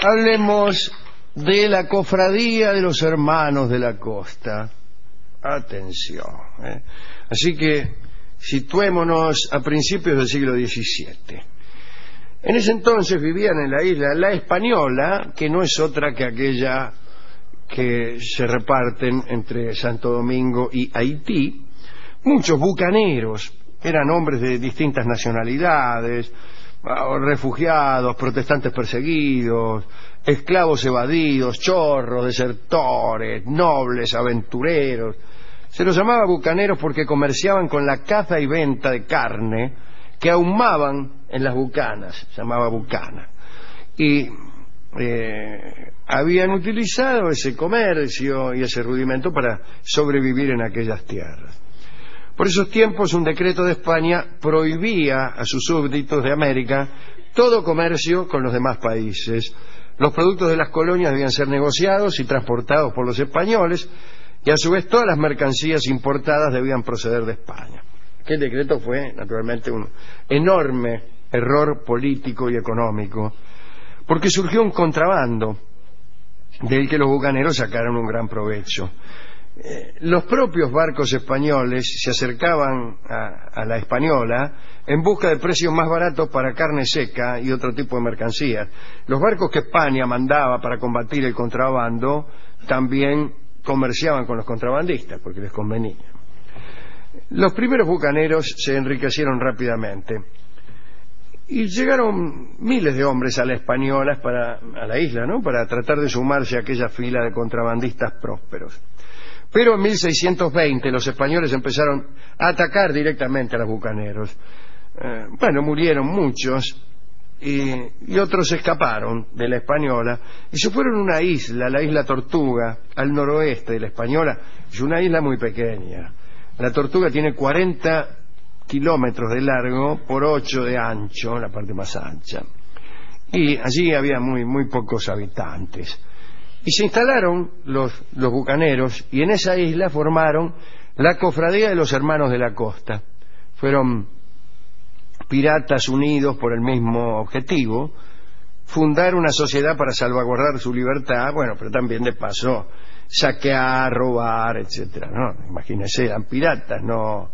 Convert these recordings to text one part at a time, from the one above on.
Hablemos de la cofradía de los hermanos de la costa. Atención, Así que situémonos a principios del siglo XVII. En ese entonces vivían en la isla La Española, que no es otra que aquella que se reparten entre Santo Domingo y Haití, muchos bucaneros. Eran hombres de distintas nacionalidades, refugiados, protestantes perseguidos, esclavos evadidos, chorros, desertores, nobles, aventureros. Se los llamaba bucaneros porque comerciaban con la caza y venta de carne que ahumaban en las bucanas, se llamaba bucana. Y habían utilizado ese comercio y ese rudimento para sobrevivir en aquellas tierras. Por esos tiempos un decreto de España prohibía a sus súbditos de América todo comercio con los demás países. Los productos de las colonias debían ser negociados y transportados por los españoles, y a su vez todas las mercancías importadas debían proceder de España. Aquel decreto fue naturalmente un enorme error político y económico, porque surgió un contrabando del que los bucaneros sacaron un gran provecho. Los propios barcos españoles se acercaban a la Española en busca de precios más baratos para carne seca y otro tipo de mercancías. Los barcos que España mandaba para combatir el contrabando también comerciaban con los contrabandistas porque les convenía. Los primeros bucaneros se enriquecieron rápidamente y llegaron miles de hombres a la Española, a la isla, ¿no?, para tratar de sumarse a aquella fila de contrabandistas prósperos. Pero en 1620 los españoles empezaron a atacar directamente a los bucaneros. Murieron muchos y otros escaparon de la Española y se fueron a una isla, la isla Tortuga, al noroeste de la Española. Es una isla muy pequeña. La Tortuga tiene 40 kilómetros de largo por 8 de ancho, la parte más ancha. Y allí había muy pocos habitantes. Y se instalaron los bucaneros y en esa isla formaron la Cofradía de los Hermanos de la Costa. Fueron piratas unidos por el mismo objetivo, fundar una sociedad para salvaguardar su libertad, pero también de paso saquear, robar, etcétera, ¿no? Imagínense, eran piratas, no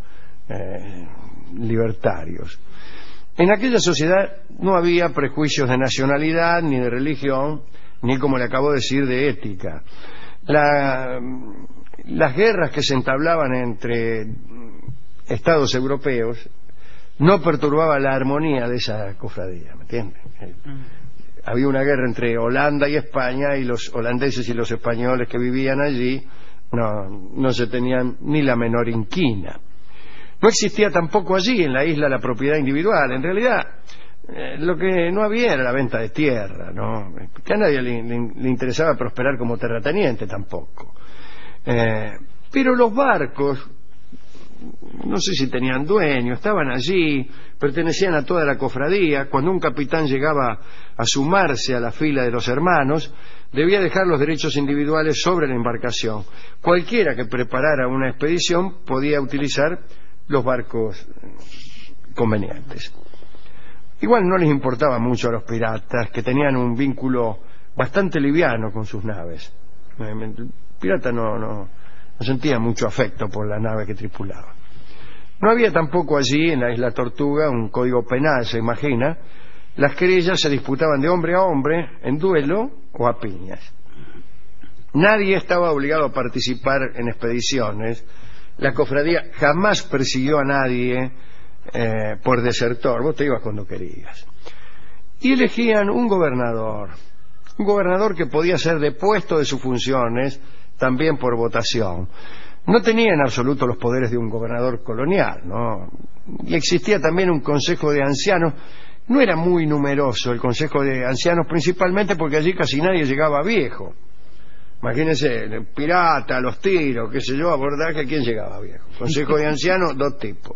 libertarios. En aquella sociedad no había prejuicios de nacionalidad, ni de religión, ni, como le acabo de decir, de ética. Las guerras que se entablaban entre estados europeos no perturbaban la armonía de esa cofradía, ¿me entiendes? Había una guerra entre Holanda y España, y los holandeses y los españoles que vivían allí no se tenían ni la menor inquina. No existía tampoco allí en la isla la propiedad individual. En realidad lo que no había era la venta de tierra, ¿no? Que a nadie le interesaba prosperar como terrateniente tampoco. Pero los barcos, no sé si tenían dueño, estaban allí, pertenecían a toda la cofradía. Cuando un capitán llegaba a sumarse a la fila de los hermanos, debía dejar los derechos individuales sobre la embarcación. Cualquiera que preparara una expedición podía utilizar los barcos convenientes. Igual no les importaba mucho a los piratas, que tenían un vínculo bastante liviano con sus naves. El pirata no sentía mucho afecto por la nave que tripulaba. No había tampoco allí, en la isla Tortuga, un código penal, se imagina. Las querellas se disputaban de hombre a hombre, en duelo o a piñas. Nadie estaba obligado a participar en expediciones. La cofradía jamás persiguió a nadie por desertor. Vos te ibas cuando querías. Y elegían un gobernador que podía ser depuesto de sus funciones también por votación. No tenía en absoluto los poderes de un gobernador colonial, ¿no? Y existía también un consejo de ancianos. No era muy numeroso el consejo de ancianos, principalmente porque allí casi nadie llegaba viejo. Imagínense, el pirata, los tiros, qué sé yo, abordaje, ¿quién llegaba viejo? Consejo de ancianos, 2 tipos.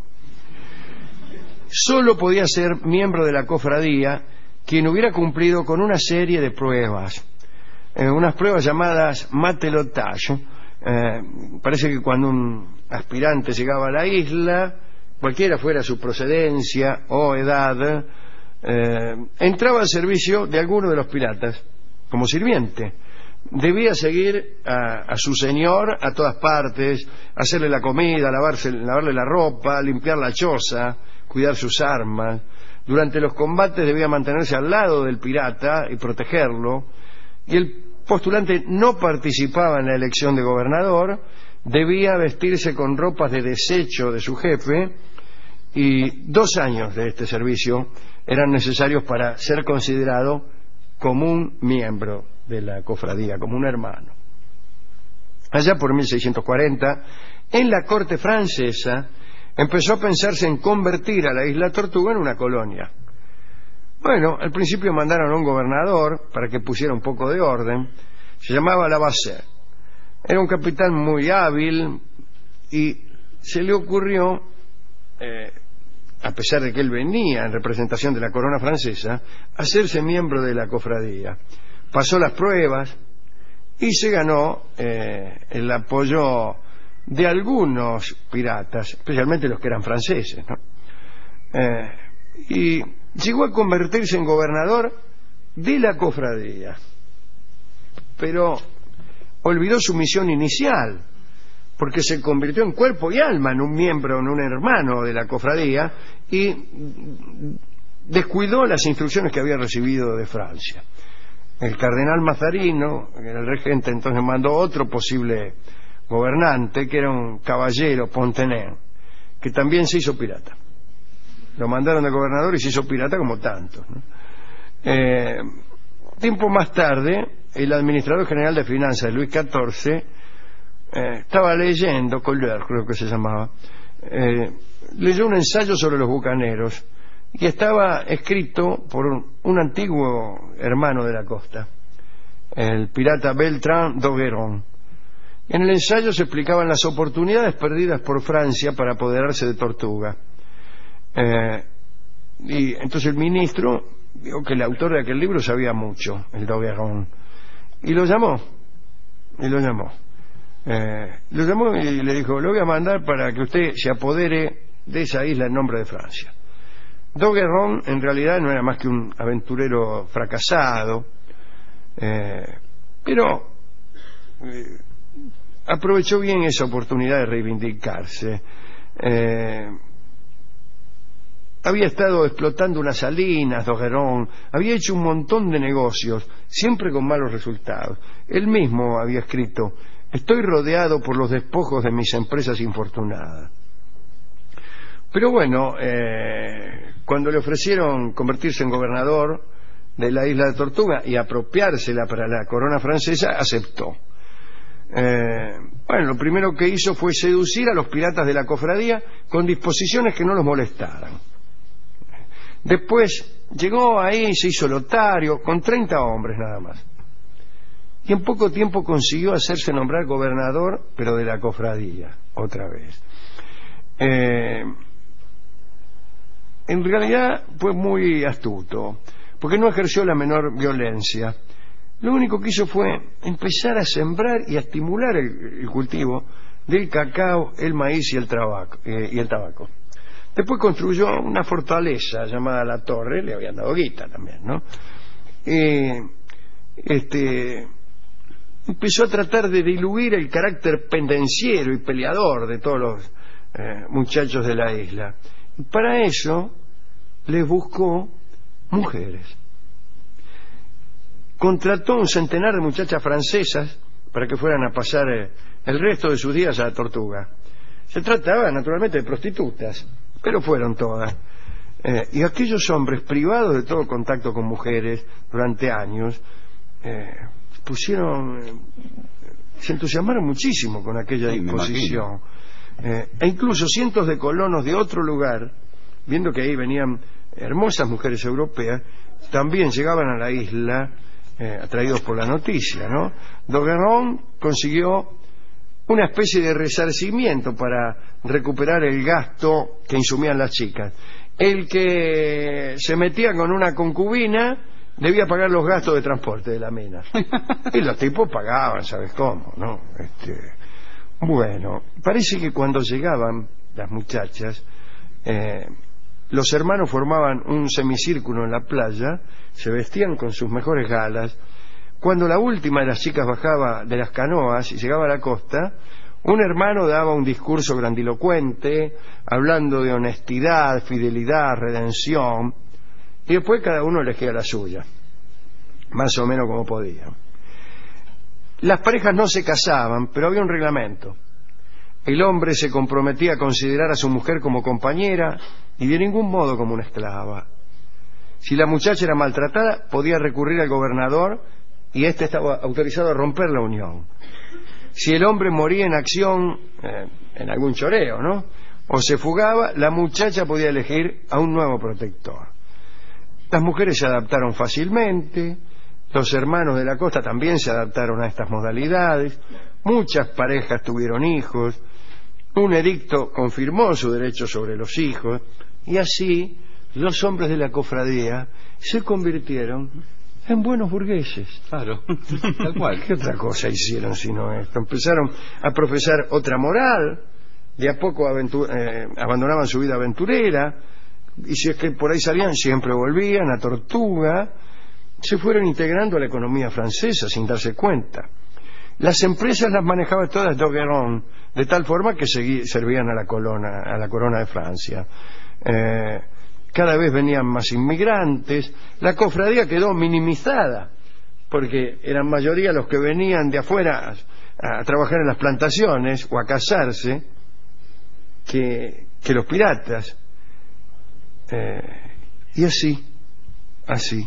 Solo podía ser miembro de la cofradía quien hubiera cumplido con una serie de pruebas, unas pruebas llamadas matelotage. Parece que cuando un aspirante llegaba a la isla, cualquiera fuera su procedencia o edad, entraba al servicio de alguno de los piratas como sirviente. Debía seguir a su señor a todas partes, hacerle la comida, lavarle la ropa, limpiar la choza, cuidar sus armas. Durante los combates debía mantenerse al lado del pirata y protegerlo. Y el postulante no participaba en la elección de gobernador, debía vestirse con ropas de desecho de su jefe, y 2 años de este servicio eran necesarios para ser considerado como un miembro de la cofradía, como un hermano. Allá por 1640, en la corte francesa empezó a pensarse en convertir a la isla Tortuga en una colonia. Bueno, al principio mandaron a un gobernador para que pusiera un poco de orden. Se llamaba Lavasseur. Era un capitán muy hábil y se le ocurrió, a pesar de que él venía en representación de la corona francesa, hacerse miembro de la cofradía. Pasó las pruebas y se ganó el apoyo de algunos piratas, especialmente los que eran franceses, ¿no? Y llegó a convertirse en gobernador de la cofradía, pero olvidó su misión inicial, porque se convirtió en cuerpo y alma en un miembro, en un hermano de la cofradía, y descuidó las instrucciones que había recibido de Francia. El cardenal Mazarino, que era el regente, entonces mandó otro posible gobernante, que era un caballero, Pontenay, que también se hizo pirata. Lo mandaron de gobernador y se hizo pirata como tantos, ¿no? Tiempo más tarde, el administrador general de finanzas, Luis XIV, estaba leyendo, Colleur creo que se llamaba, leyó un ensayo sobre los bucaneros, y estaba escrito por un antiguo hermano de la costa, el pirata Beltrán d'Ogeron. En el ensayo se explicaban las oportunidades perdidas por Francia para apoderarse de Tortuga. Y entonces el ministro dijo que el autor de aquel libro sabía mucho, el d'Ogeron, y lo llamó y le dijo: lo voy a mandar para que usted se apodere de esa isla en nombre de Francia. d'Ogeron en realidad no era más que un aventurero fracasado, pero aprovechó bien esa oportunidad de reivindicarse. Había estado explotando unas salinas, d'Ogeron, había hecho un montón de negocios, siempre con malos resultados. Él mismo había escrito: estoy rodeado por los despojos de mis empresas infortunadas. Pero bueno, cuando le ofrecieron convertirse en gobernador de la isla de Tortuga y apropiársela para la corona francesa, aceptó. Bueno, lo primero que hizo fue seducir a los piratas de la cofradía con disposiciones que no los molestaran. Después llegó ahí, se hizo lotario, con 30 hombres nada más. Y en poco tiempo consiguió hacerse nombrar gobernador, pero de la cofradía, otra vez. En realidad fue muy astuto, porque no ejerció la menor violencia. Lo único que hizo fue empezar a sembrar y a estimular el cultivo del cacao, el maíz y el tabaco. Después construyó una fortaleza llamada La Torre, le habían dado guita también, ¿no? Empezó a tratar de diluir el carácter pendenciero y peleador de todos los muchachos de la isla. Y para eso les buscó mujeres. Contrató un centenar de muchachas francesas para que fueran a pasar el resto de sus días a la Tortuga. Se trataba naturalmente de prostitutas, pero fueron todas. Y aquellos hombres, privados de todo contacto con mujeres durante años, se entusiasmaron muchísimo con aquella disposición. E incluso cientos de colonos de otro lugar, viendo que ahí venían hermosas mujeres europeas, también llegaban a la isla atraídos por la noticia, ¿no? d'Ogeron consiguió una especie de resarcimiento para recuperar el gasto que insumían las chicas. El que se metía con una concubina debía pagar los gastos de transporte de la mina. Y los tipos pagaban, ¿sabes cómo, no? Bueno, parece que cuando llegaban las muchachas, los hermanos formaban un semicírculo en la playa, se vestían con sus mejores galas, Cuando la última de las chicas bajaba de las canoas y llegaba a la costa, un hermano daba un discurso grandilocuente, hablando de honestidad, fidelidad, redención, y después cada uno elegía la suya, más o menos como podía. Las parejas no se casaban, pero había un reglamento. El hombre se comprometía a considerar a su mujer como compañera y de ningún modo como una esclava. Si la muchacha era maltratada, podía recurrir al gobernador y éste estaba autorizado a romper la unión. Si el hombre moría en acción, en algún choreo, ¿no?, o se fugaba, la muchacha podía elegir a un nuevo protector. Las mujeres se adaptaron fácilmente, los hermanos de la costa también se adaptaron a estas modalidades, muchas parejas tuvieron hijos, un edicto confirmó su derecho sobre los hijos, y así los hombres de la cofradía se convirtieron en buenos burgueses. Claro, tal cual. ¿Qué otra cosa hicieron sino esto? Empezaron a profesar otra moral, de a poco abandonaban su vida aventurera, y si es que por ahí salían, siempre volvían a Tortuga, se fueron integrando a la economía francesa sin darse cuenta. Las empresas las manejaba todas d'Ogeron, de tal forma que servían a la corona de Francia. Cada vez venían más inmigrantes, la cofradía quedó minimizada, porque eran mayoría los que venían de afuera a trabajar en las plantaciones o a casarse, que los piratas. Y así.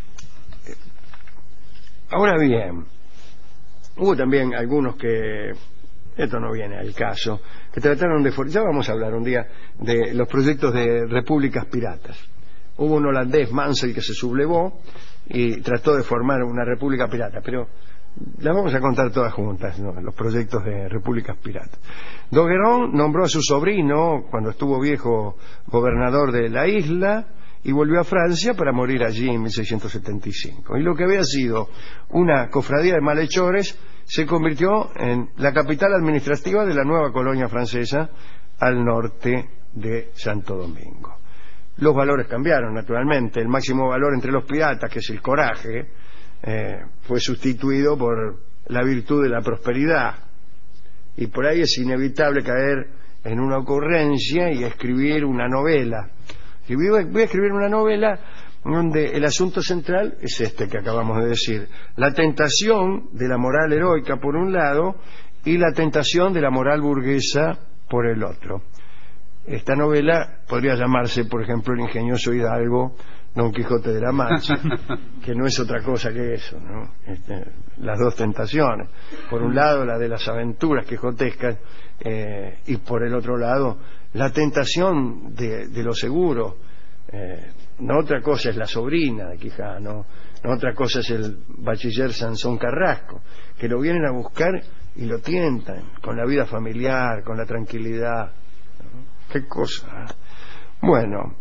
Ahora bien, hubo también algunos que, esto no viene al caso, que trataron de... Ya vamos a hablar un día de los proyectos de repúblicas piratas. Hubo un holandés, Mansell, que se sublevó y trató de formar una república pirata, pero las vamos a contar todas juntas, ¿no?, los proyectos de repúblicas piratas. d'Ogeron nombró a su sobrino, cuando estuvo viejo, gobernador de la isla, y volvió a Francia para morir allí en 1675. Y lo que había sido una cofradía de malhechores se convirtió en la capital administrativa de la nueva colonia francesa al norte de Santo Domingo. Los valores cambiaron, naturalmente. El máximo valor entre los piratas, que es el coraje, fue sustituido por la virtud de la prosperidad. Y por ahí es inevitable caer en una ocurrencia y escribir una novela. Y voy a escribir una novela donde el asunto central es este que acabamos de decir: la tentación de la moral heroica por un lado y la tentación de la moral burguesa por el otro. Esta novela podría llamarse, por ejemplo, El ingenioso hidalgo Don Quijote de la Mancha, que no es otra cosa que eso, ¿no? Las dos tentaciones: por un lado la de las aventuras quijotescas, y por el otro lado la tentación de lo seguro. No otra cosa es la sobrina de Quijano, no otra cosa es el bachiller Sansón Carrasco, que lo vienen a buscar y lo tientan con la vida familiar, con la tranquilidad, ¿no? Qué cosa, ¿eh? Bueno,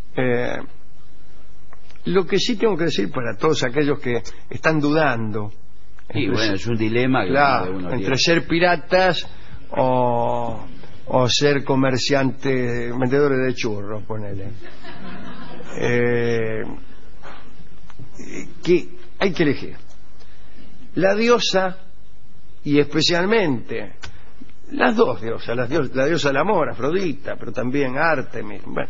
lo que sí tengo que decir para todos aquellos que están dudando, y bueno, es un dilema que claro, uno entre tiene. ser piratas o ser comerciantes, vendedores de churros, ponele. Que hay que elegir. La diosa, y especialmente las dos diosas, la diosa del amor, Afrodita, pero también Artemis, bueno,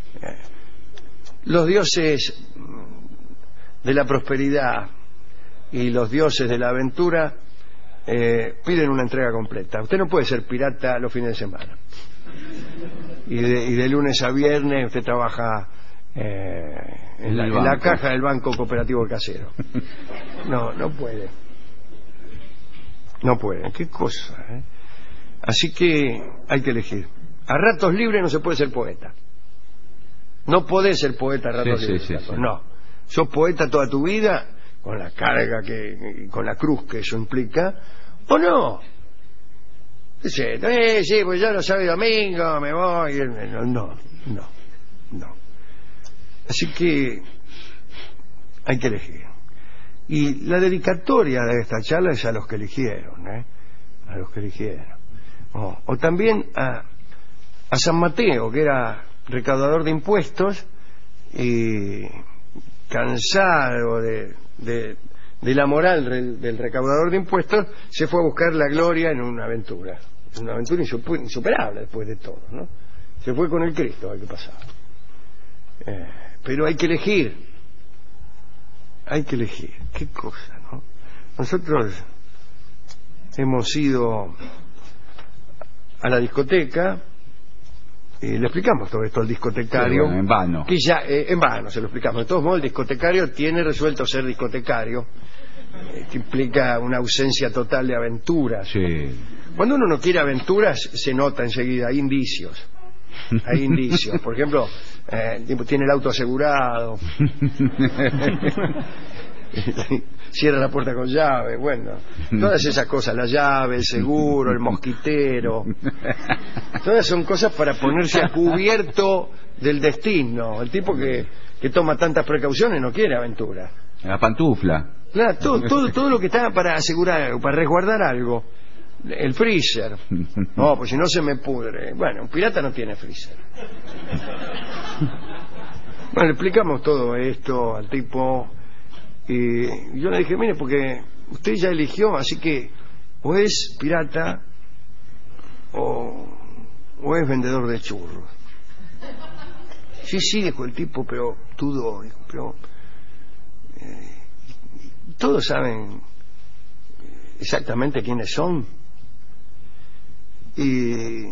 los dioses de la prosperidad y los dioses de la aventura piden una entrega completa. Usted no puede ser pirata los fines de semana y de lunes a viernes usted trabaja en la caja del Banco Cooperativo Casero. No puede. Qué cosa, ¿eh? Así que hay que elegir. A ratos libres no se puede ser poeta. No podés ser poeta a ratos libres. Sí. No. Sos poeta toda tu vida, con la carga con la cruz que eso implica, ¿o no? Sí, pues yo no soy domingo, me voy. No. Así que hay que elegir. Y la dedicatoria de esta charla es a los que eligieron, a los que eligieron. O también a San Mateo, que era recaudador de impuestos y cansado de de la moral del recaudador de impuestos, se fue a buscar la gloria en una aventura insuperable después de todo, ¿no? Se fue con el Cristo, a ver qué pasaba. Pero hay que elegir, qué cosa, ¿no? Nosotros hemos ido a la discoteca y le explicamos todo esto al discotecario. Sí, bueno, en vano. Que ya, en vano se lo explicamos. De todos modos, el discotecario tiene resuelto ser discotecario, que implica una ausencia total de aventuras. Sí. Cuando uno no quiere aventuras, se nota enseguida, hay indicios. Hay indicios. Por ejemplo, tiene el auto asegurado. Cierra la puerta con llave, bueno, todas esas cosas, la llave, el seguro, el mosquitero, todas son cosas para ponerse a cubierto del destino. El tipo que toma tantas precauciones no quiere aventura. La pantufla. Claro, todo lo que está para asegurar algo, para resguardar algo. El freezer. No, pues si no se me pudre. Bueno, un pirata no tiene freezer. Bueno, le explicamos todo esto al tipo. Y yo le dije, mire, porque usted ya eligió, así que o es pirata o es vendedor de churros. Sí, dijo el tipo, pero dudó, dijo, pero todos saben exactamente quiénes son. Y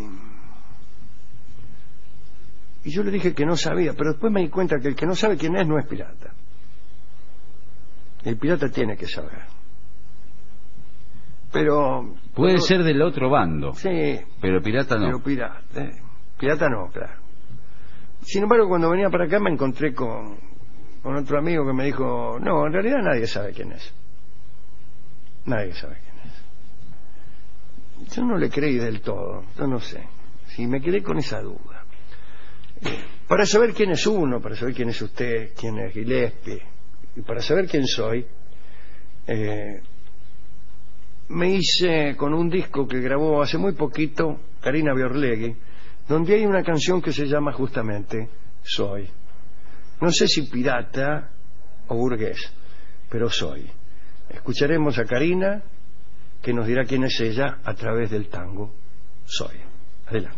yo le dije que no sabía, pero después me di cuenta que el que no sabe quién es no es pirata. El pirata tiene que saber. Pero puede ser del otro bando. Sí. Pero pirata no. Pero pirata no, claro. Sin embargo, cuando venía para acá me encontré con otro amigo que me dijo, no, en realidad nadie sabe quién es. Nadie sabe quién es. Yo no le creí del todo, yo no sé. Si me quedé con esa duda. Para saber quién es uno, para saber quién es usted, quién es Gillespie, y para saber quién soy, me hice con un disco que grabó hace muy poquito Karina Biorlegui, donde hay una canción que se llama justamente Soy. No sé si pirata o burgués, pero soy. Escucharemos a Karina, que nos dirá quién es ella a través del tango Soy. Adelante.